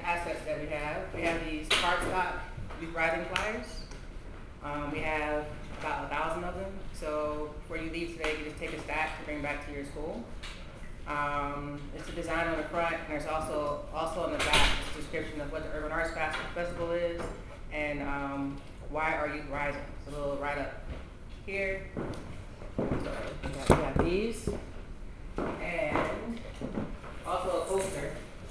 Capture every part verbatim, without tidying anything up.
assets that we have. We have these cardstock Youth Rising flyers. Um, we have about a thousand of them. So before you leave today, you just take a stack to bring back to your school. Um, it's a design on the front, and there's also also on the back a description of what the Urban Arts Festival is and um, why are youth rising. It's a little write-up here. So we have, we have these, and also a poster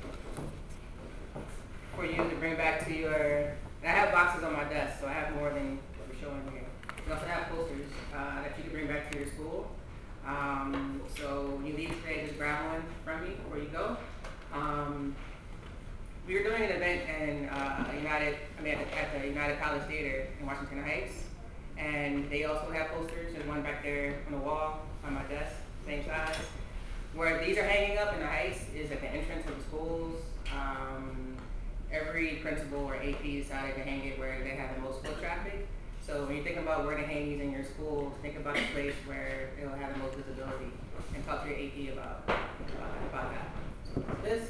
for you to bring back to your. And I have boxes on my desk, so I have more than what we're showing here. We also have posters uh, that you can bring back to your school. Um, so when you leave today, just grab one from me before you go. Um, we were doing an event in uh, United, I mean at the, at the United College Theater in Washington Heights, and they also have posters. There's one back there on the wall on my desk, same size. Where these are hanging up in the Heights is at the entrance of the schools. Um, every principal or A P decided to hang it where they have the most foot traffic. So when you think about where to hang these in your schools, think about a place where it will have the most visibility, and talk to your A P about, uh, about that. So this.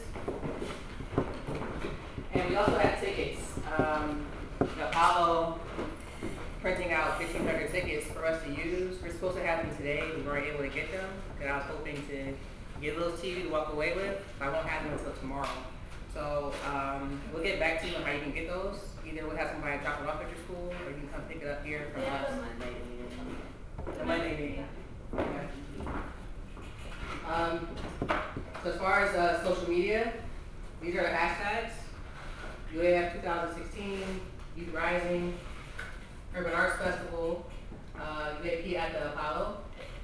And we also have tickets. Um, Apollo printing out fifteen hundred tickets for us to use. We're supposed to have them today. We weren't able to get them, because I was hoping to give those to you to walk away with. But I won't have them until tomorrow. So um, we'll get back to you on how you can get those. Either we'll have somebody drop it off at your school, or you can come pick it up here from us. The Monday meeting. Okay. Um, so as far as uh, social media, these are the hashtags. U A F twenty sixteen, Youth Rising, Urban Arts Festival, uh, U A P at the Apollo.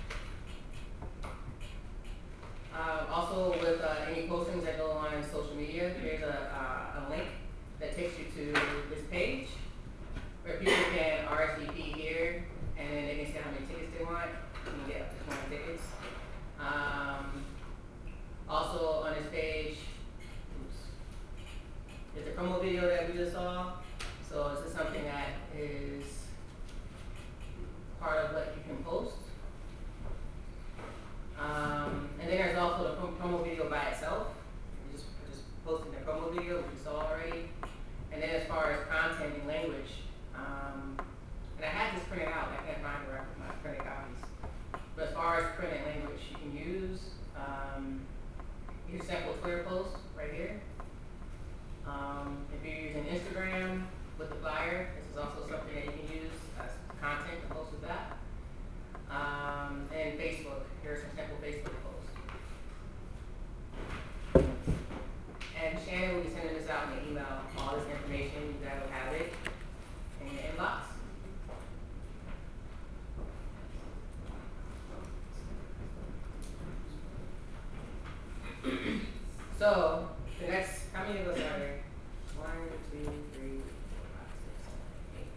Uh, also, with uh, any postings that go on social media, there's a, uh, a link that takes you to this page where people can R S V P here, and then they can see how many tickets they want. You can get up to twenty tickets. Um, also on this page, oops, there's a promo video that we just saw. So this is something that is part of what you can post. Um, and then there's also the promo video by itself. We're just, we're just posting the promo video, which we saw already. And then as far as content and language, um, and I had this printed out. I can't find where I put my printed copies. But as far as print and language, you can use um, your sample Twitter post right here. Um, if you're using Instagram with the flyer, this is also something that you can use as content to post with that. Um, and Facebook, here are some sample Facebook posts. And Shannon will be sending this out in the email, all this information, you guys will have it in your inbox. So, the next, how many of us are there? One, two, three, four, five, six, seven, eight.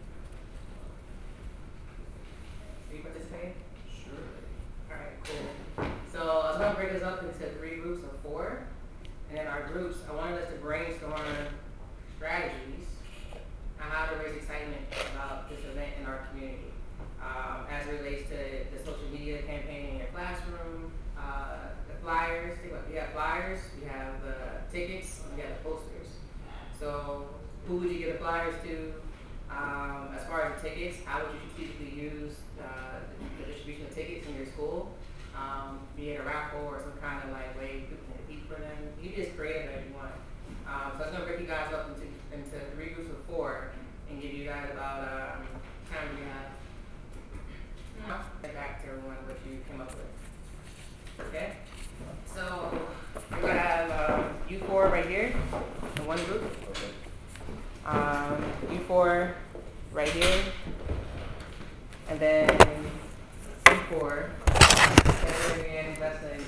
Are you participating? Sure. All right, cool. So I was going to break this up into three groups of four. And in our groups, I wanted us to brainstorm strategies on how to raise excitement about this event in our community. Um, as it relates to the social media campaign in your classroom, uh, the flyers, we have flyers, we have the tickets, we have the posters. So who would you give the flyers to? Um, as far as the tickets, how would you strategically use uh, the, the distribution of tickets in your school? Um, be it a raffle or some kind of like way people can compete for them. You can just create it if you want. Um, so I was gonna break you guys up into, into three groups of four and give you guys about um, time we have. Get back to everyone what you came up with. Okay? So we're gonna have uh, U four right here in one group. Okay. Um, U four right here, and then U four, and then again, that's in